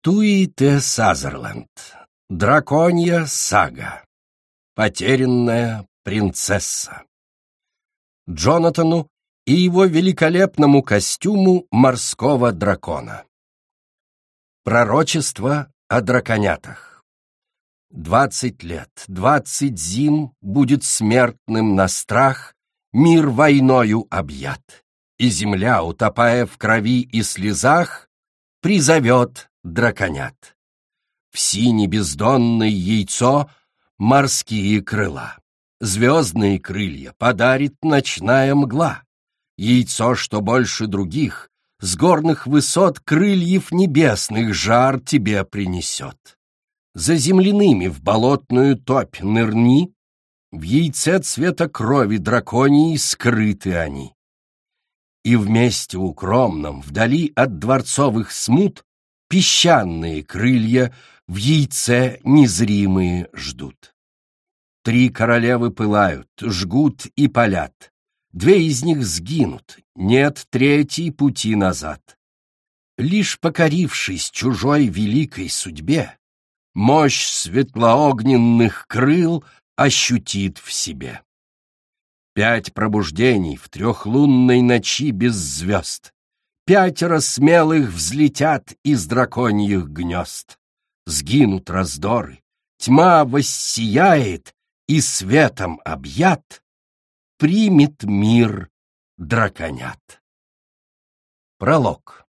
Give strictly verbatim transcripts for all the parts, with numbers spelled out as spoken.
Туи Те Сазерленд. Драконья сага. Потерянная принцесса. Джонатану и его великолепному костюму морского дракона. Пророчество о драконятах. Двадцать лет, двадцать зим будет смертным на страх, мир войною объят, и земля, утопая в крови и слезах, призовет драконят. В сине бездонное яйцо морские крыла, звездные крылья подарит ночная мгла, яйцо, что больше других, с горных высот крыльев небесных жар тебе принесет. За земляными в болотную топь нырни, в яйце цвета крови драконьей скрыты они. И вместе укромном, вдали от дворцовых смут, песчаные крылья в яйце незримые ждут. Три королевы пылают, жгут и палят, две из них сгинут, нет третьей пути назад. Лишь покорившись чужой великой судьбе, мощь светлоогненных крыл ощутит в себе. Пять пробуждений в трехлунной ночи без звезд, пятеро смелых взлетят из драконьих гнезд. Сгинут раздоры, тьма воссияет, и светом объят примет мир драконят. Пролог.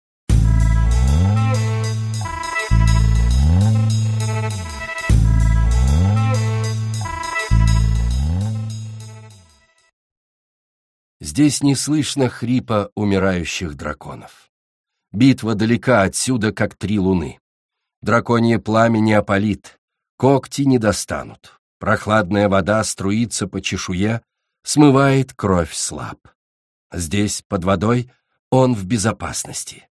Здесь не слышно хрипа умирающих драконов. Битва далека отсюда, как три луны. Драконье пламя не опалит, когти не достанут. Прохладная вода струится по чешуе, смывает кровь слаб. Здесь, под водой, он в безопасности.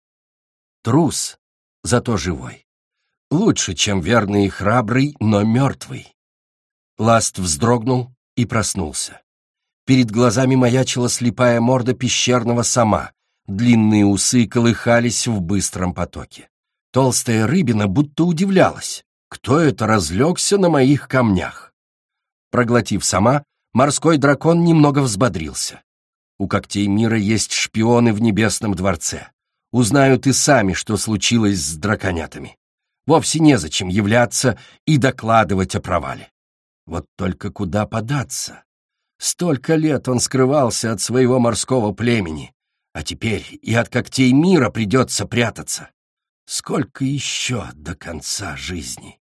Трус, зато живой. Лучше, чем верный и храбрый, но мертвый. Ласт вздрогнул и проснулся. Перед глазами маячила слепая морда пещерного сома, длинные усы колыхались в быстром потоке. Толстая рыбина будто удивлялась, кто это разлегся на моих камнях. Проглотив сома, морской дракон немного взбодрился. У когтей мира есть шпионы в небесном дворце. Узнают и сами, что случилось с драконятами. Вовсе незачем являться и докладывать о провале. Вот только куда податься? Столько лет он скрывался от своего морского племени, а теперь и от когтей мира придется прятаться. Сколько еще до конца жизни?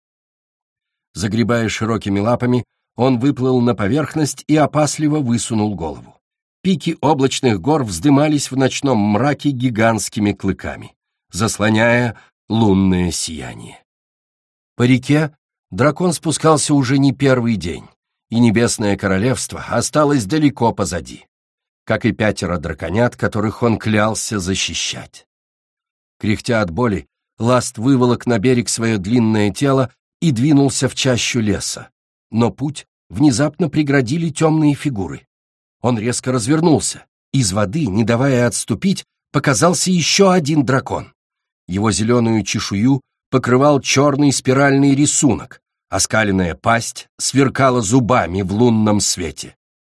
Загребая широкими лапами, он выплыл на поверхность и опасливо высунул голову. Пики облачных гор вздымались в ночном мраке гигантскими клыками, заслоняя лунное сияние. По реке дракон спускался уже не первый день, и небесное королевство осталось далеко позади, как и пятеро драконят, которых он клялся защищать. Кряхтя от боли, Ласт выволок на берег свое длинное тело и двинулся в чащу леса, но путь внезапно преградили темные фигуры. Он резко развернулся. Из воды, не давая отступить, показался еще один дракон. Его зеленую чешую покрывал черный спиральный рисунок, оскаленная пасть сверкала зубами в лунном свете.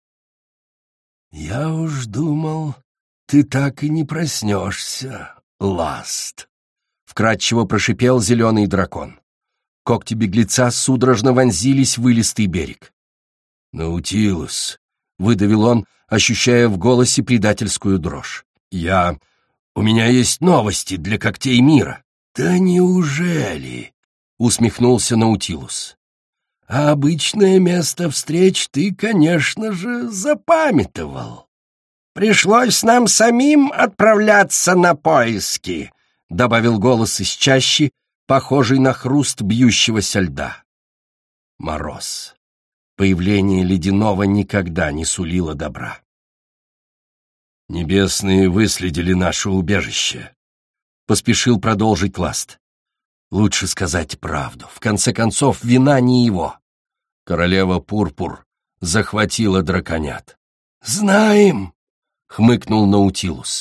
«Я уж думал, ты так и не проснешься, Ласт», — вкратчиво прошипел зеленый дракон. Когти беглеца судорожно вонзились в илистый берег. «Наутилус», — выдавил он, ощущая в голосе предательскую дрожь. «Я... У меня есть новости для когтей мира». «Да неужели?» — усмехнулся Наутилус. «А обычное место встреч ты, конечно же, запамятовал. Пришлось нам самим отправляться на поиски», — добавил голос из чащи, похожий на хруст бьющегося льда. Мороз. Появление ледяного никогда не сулило добра. «Небесные выследили наше убежище», — поспешил продолжить Ласт. «Лучше сказать правду. В конце концов, вина не его. Королева Пурпур захватила драконят». «Знаем», — хмыкнул Наутилус.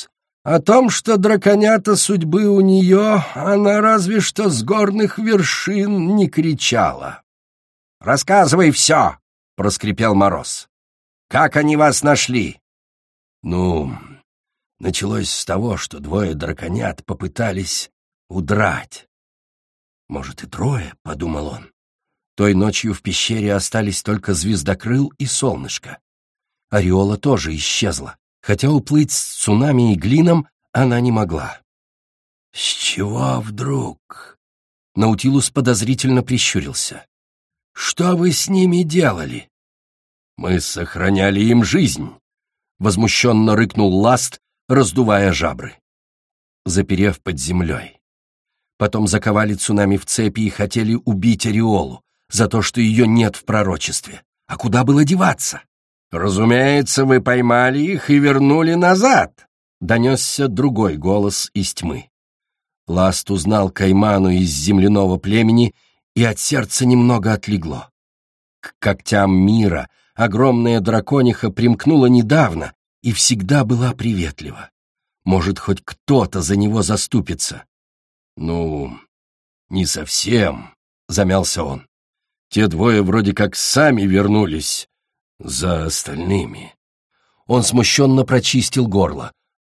О том, что драконята судьбы у нее, она разве что с горных вершин не кричала. «Рассказывай все!» — проскрипел Мороз. «Как они вас нашли?» «Ну, началось с того, что двое драконят попытались удрать. Может, и трое», — подумал он. Той ночью в пещере остались только Звездокрыл и Солнышко. Ореола тоже исчезла, хотя уплыть с Цунами и Глином она не могла. «С чего вдруг?» Наутилус подозрительно прищурился. «Что вы с ними делали?» «Мы сохраняли им жизнь», — возмущенно рыкнул Ласт, раздувая жабры. Заперев под землей. Потом заковали Цунами в цепи и хотели убить Ореолу за то, что ее нет в пророчестве. А куда было деваться? «Разумеется, вы поймали их и вернули назад», — донесся другой голос из тьмы. Ласт узнал Кайману из земляного племени, и от сердца немного отлегло. К когтям мира огромная дракониха примкнула недавно и всегда была приветлива. Может, хоть кто-то за него заступится. «Ну, не совсем», — замялся он. «Те двое вроде как сами вернулись за остальными». Он смущенно прочистил горло.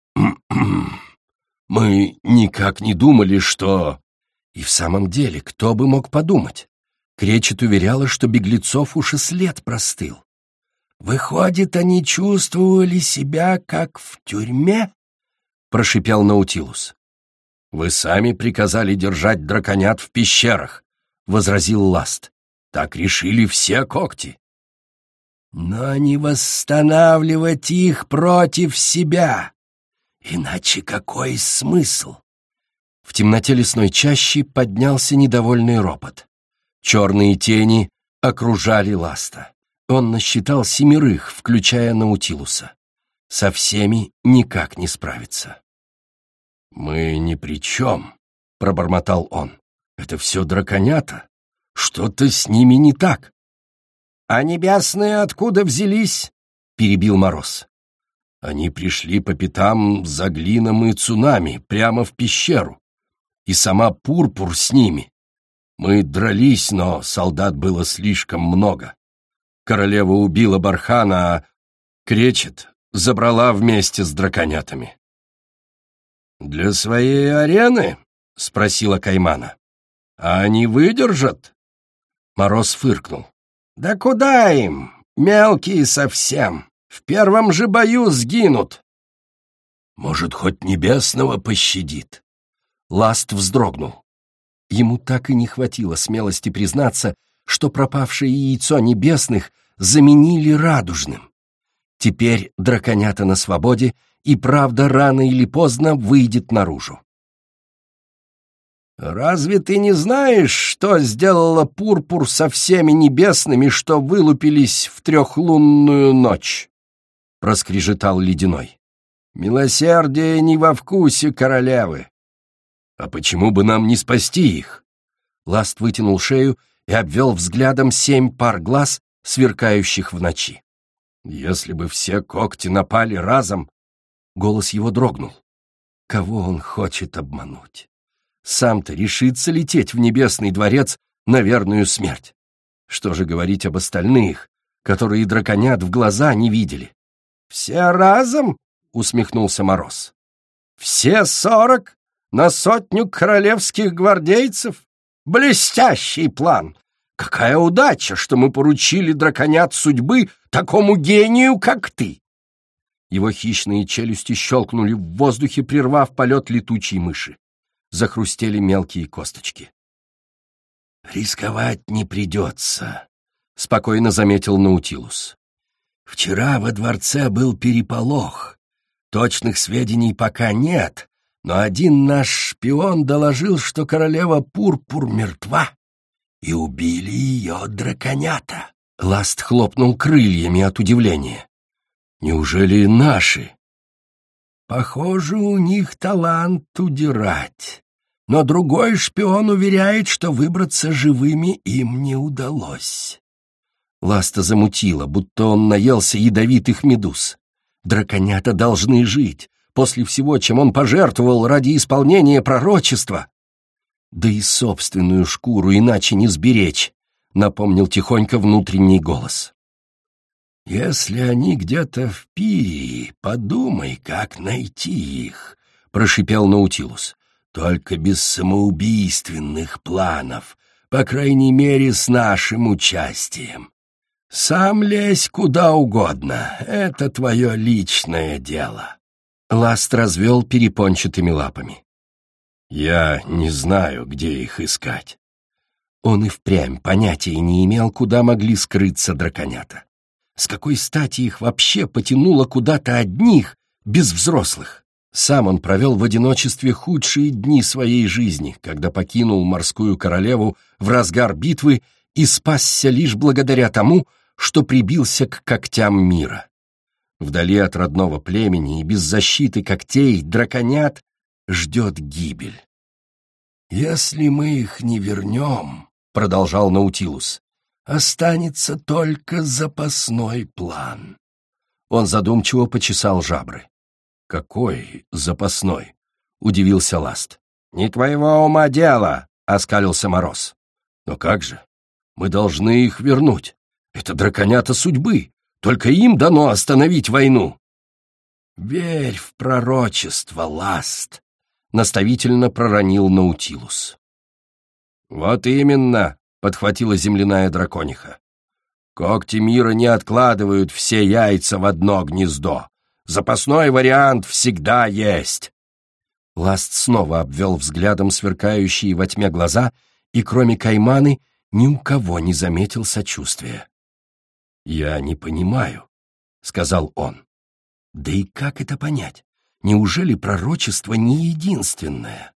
«Мы никак не думали, что...» И в самом деле, кто бы мог подумать? Кречет уверяла, что беглецов уж и след простыл. «Выходит, они чувствовали себя как в тюрьме?» — прошипел Наутилус. «Вы сами приказали держать драконят в пещерах», — возразил Ласт. «Так решили все когти». «Но не восстанавливать их против себя. Иначе какой смысл?» В темноте лесной чащи поднялся недовольный ропот. Черные тени окружали Ласта. Он насчитал семерых, включая Наутилуса. Со всеми никак не справиться. «Мы ни при чем», — пробормотал он. «Это все драконята. Что-то с ними не так». «А небесные откуда взялись?» — перебил Мороз. «Они пришли по пятам за Глином и Цунами прямо в пещеру. И сама Пурпур с ними. Мы дрались, но солдат было слишком много. Королева убила Бархана, а Кречет забрала вместе с драконятами». «Для своей арены?» — спросила Каймана. «А они выдержат?» Мороз фыркнул. «Да куда им? Мелкие совсем. В первом же бою сгинут». «Может, хоть Небесного пощадит?» Ласт вздрогнул. Ему так и не хватило смелости признаться, что пропавшее яйцо небесных заменили радужным. Теперь драконята на свободе, и правда рано или поздно выйдет наружу. «Разве ты не знаешь, что сделала Пурпур со всеми небесными, что вылупились в трехлунную ночь?» — проскрежетал Ледяной. «Милосердие не во вкусе королевы». «А почему бы нам не спасти их?» Ласт вытянул шею и обвел взглядом семь пар глаз, сверкающих в ночи. «Если бы все когти напали разом...» Голос его дрогнул. Кого он хочет обмануть? Сам-то решится лететь в небесный дворец на верную смерть. Что же говорить об остальных, которые драконят в глаза не видели? «Все разом?» — усмехнулся Мороз. «Все сорок на сотню королевских гвардейцев? Блестящий план! Какая удача, что мы поручили драконят судьбы такому гению, как ты!» Его хищные челюсти щелкнули в воздухе, прервав полет летучей мыши. Захрустели мелкие косточки. «Рисковать не придется», — спокойно заметил Наутилус. «Вчера во дворце был переполох. Точных сведений пока нет, но один наш шпион доложил, что королева Пурпур мертва, и убили ее драконята». Ласт хлопнул крыльями от удивления. «Неужели наши?» «Похоже, у них талант удирать. Но другой шпион уверяет, что выбраться живыми им не удалось». Ласта замутила, будто он наелся ядовитых медуз. Драконята должны жить. после всего, чем он пожертвовал ради исполнения пророчества. Да и собственную шкуру иначе не сберечь, напомнил тихонько внутренний голос. «Если они где-то в Пирии, подумай, как найти их», — прошипел Наутилус. «Только без самоубийственных планов, по крайней мере, с нашим участием. Сам лезь куда угодно, это твое личное дело». Ласт развел перепончатыми лапами. «Я не знаю, где их искать». Он и впрямь понятия не имел, куда могли скрыться драконята. С какой стати их вообще потянуло куда-то одних, без взрослых? Сам он провел в одиночестве худшие дни своей жизни, когда покинул морскую королеву в разгар битвы и спасся лишь благодаря тому, что прибился к когтям мира. Вдали от родного племени и без защиты когтей драконят ждет гибель. «Если мы их не вернем, — продолжал Наутилус, — останется только запасной план». Он задумчиво почесал жабры. «Какой запасной?» — удивился Ласт. «Не твоего ума дело!» — оскалился Мороз. «Но как же? Мы должны их вернуть. Это драконята судьбы. Только им дано остановить войну». «Верь в пророчество, Ласт!» — наставительно проронил Наутилус. «Вот именно!» — подхватила земляная дракониха. «Когти мира не откладывают все яйца в одно гнездо. Запасной вариант всегда есть». Ласт снова обвел взглядом сверкающие во тьме глаза и, кроме Кайманы, ни у кого не заметил сочувствия. «Я не понимаю», — сказал он. «Да и как это понять? Неужели пророчество не единственное?»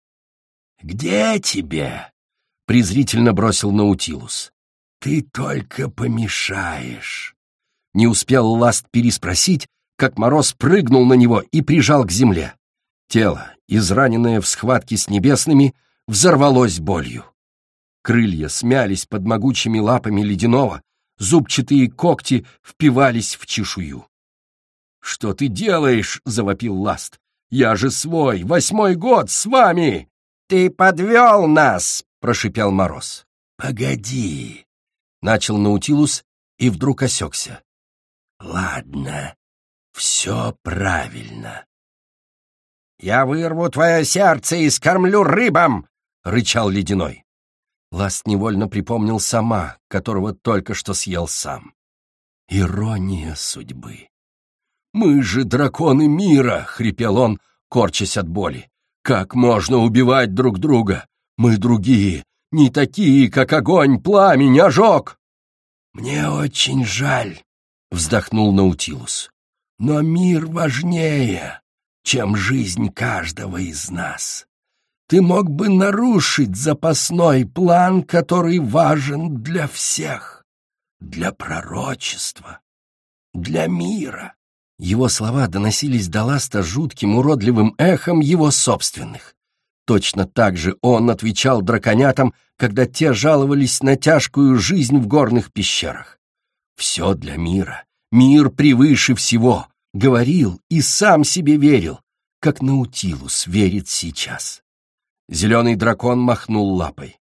«Где тебе?» — презрительно бросил Наутилус. «Ты только помешаешь». Не успел Ласт переспросить, как Мороз прыгнул на него и прижал к земле. Тело, израненное в схватке с небесными, взорвалось болью. Крылья смялись под могучими лапами ледяного, зубчатые когти впивались в чешую. «Что ты делаешь?» — завопил Ласт. «Я же свой, восьмой год с вами!» «Ты подвел нас!» — прошипел Мороз. «Погоди!» — начал Наутилус и вдруг осекся. «Ладно, все правильно». «Я вырву твое сердце и скормлю рыбам!» — рычал Ледяной. Ласт невольно припомнил Сама, которого только что съел сам. Ирония судьбы. «Мы же драконы мира!» — хрипел он, корчась от боли. «Как можно убивать друг друга? Мы другие, не такие, как огонь, пламень, ожог!» «Мне очень жаль», — вздохнул Наутилус. «Но мир важнее, чем жизнь каждого из нас. Ты мог бы нарушить запасной план, который важен для всех, для пророчества, для мира». Его слова доносились до Ласта жутким уродливым эхом его собственных. Точно так же он отвечал драконятам, когда те жаловались на тяжкую жизнь в горных пещерах. «Все для мира, мир превыше всего», — говорил и сам себе верил, как Наутилус верит сейчас. Зеленый дракон махнул лапой.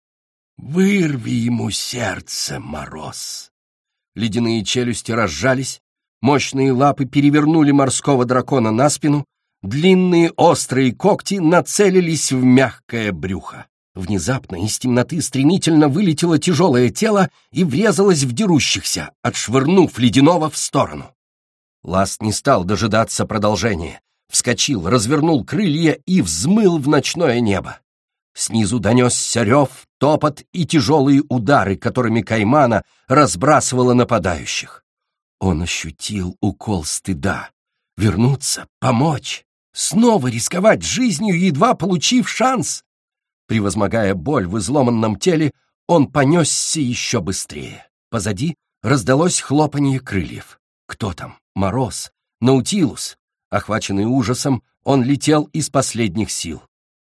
«Вырви ему сердце, Мороз!» Ледяные челюсти разжались, мощные лапы перевернули морского дракона на спину, длинные острые когти нацелились в мягкое брюхо. Внезапно из темноты стремительно вылетело тяжелое тело и врезалось в дерущихся, отшвырнув Ледяного в сторону. Ласт не стал дожидаться продолжения. Вскочил, развернул крылья и взмыл в ночное небо. Снизу донесся рев, топот и тяжелые удары, которыми Каймана разбрасывала нападающих. Он ощутил укол стыда. Вернуться, помочь, снова рисковать жизнью, едва получив шанс. Превозмогая боль в изломанном теле, он понесся еще быстрее. Позади раздалось хлопанье крыльев. Кто там? Мороз? Наутилус? Охваченный ужасом, он летел из последних сил.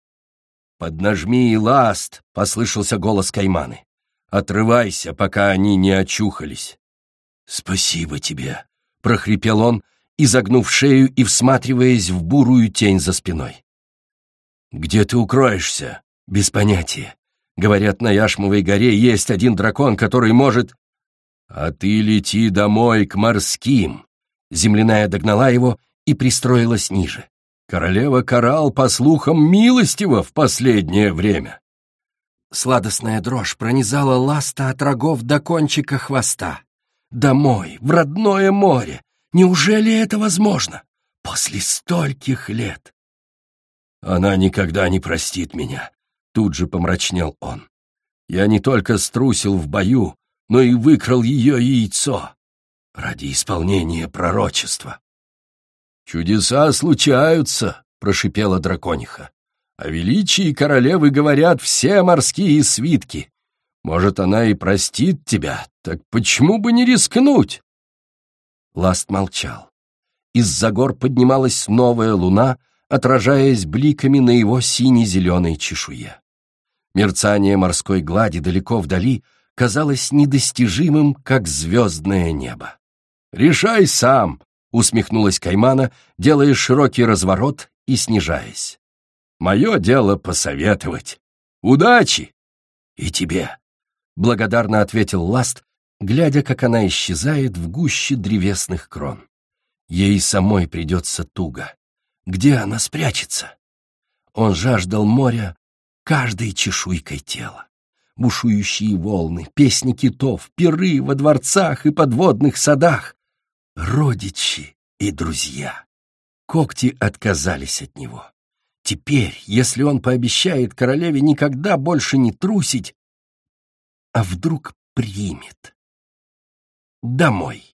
«Поднажми, Ласт!» — послышался голос Кайманы. «Отрывайся, пока они не очухались». «Спасибо тебе!» — прохрипел он изогнув шею и всматриваясь в бурую тень за спиной. «Где ты укроешься?» «Без понятия. Говорят, на Яшмовой горе есть один дракон, который может...» «А ты лети домой, к морским!» Земляная догнала его и пристроилась ниже. «Королева Коралл, по слухам, милостива в последнее время!» Сладостная дрожь пронизала Ласта от рогов до кончика хвоста. «Домой, в родное море! Неужели это возможно? После стольких лет!» «Она никогда не простит меня», — тут же помрачнел он. «Я не только струсил в бою, но и выкрал ее яйцо ради исполнения пророчества». «Чудеса случаются», — прошипела дракониха. «О величии королевы говорят все морские свитки. Может, она и простит тебя, так почему бы не рискнуть?» Ласт молчал. Из-за гор поднималась новая луна, отражаясь бликами на его сине-зеленой чешуе. Мерцание морской глади далеко вдали казалось недостижимым, как звездное небо. «Решай сам!» — усмехнулась Каймана, делая широкий разворот и снижаясь. «Мое дело посоветовать. Удачи!» «И тебе!» — благодарно ответил Ласт, глядя, как она исчезает в гуще древесных крон. Ей самой придется туго. Где она спрячется? Он жаждал моря каждой чешуйкой тела. Бушующие волны, песни китов, пиры во дворцах и подводных садах. Родичи и друзья. Когти отказались от него. Теперь, если он пообещает королеве никогда больше не трусить, а вдруг примет? Домой.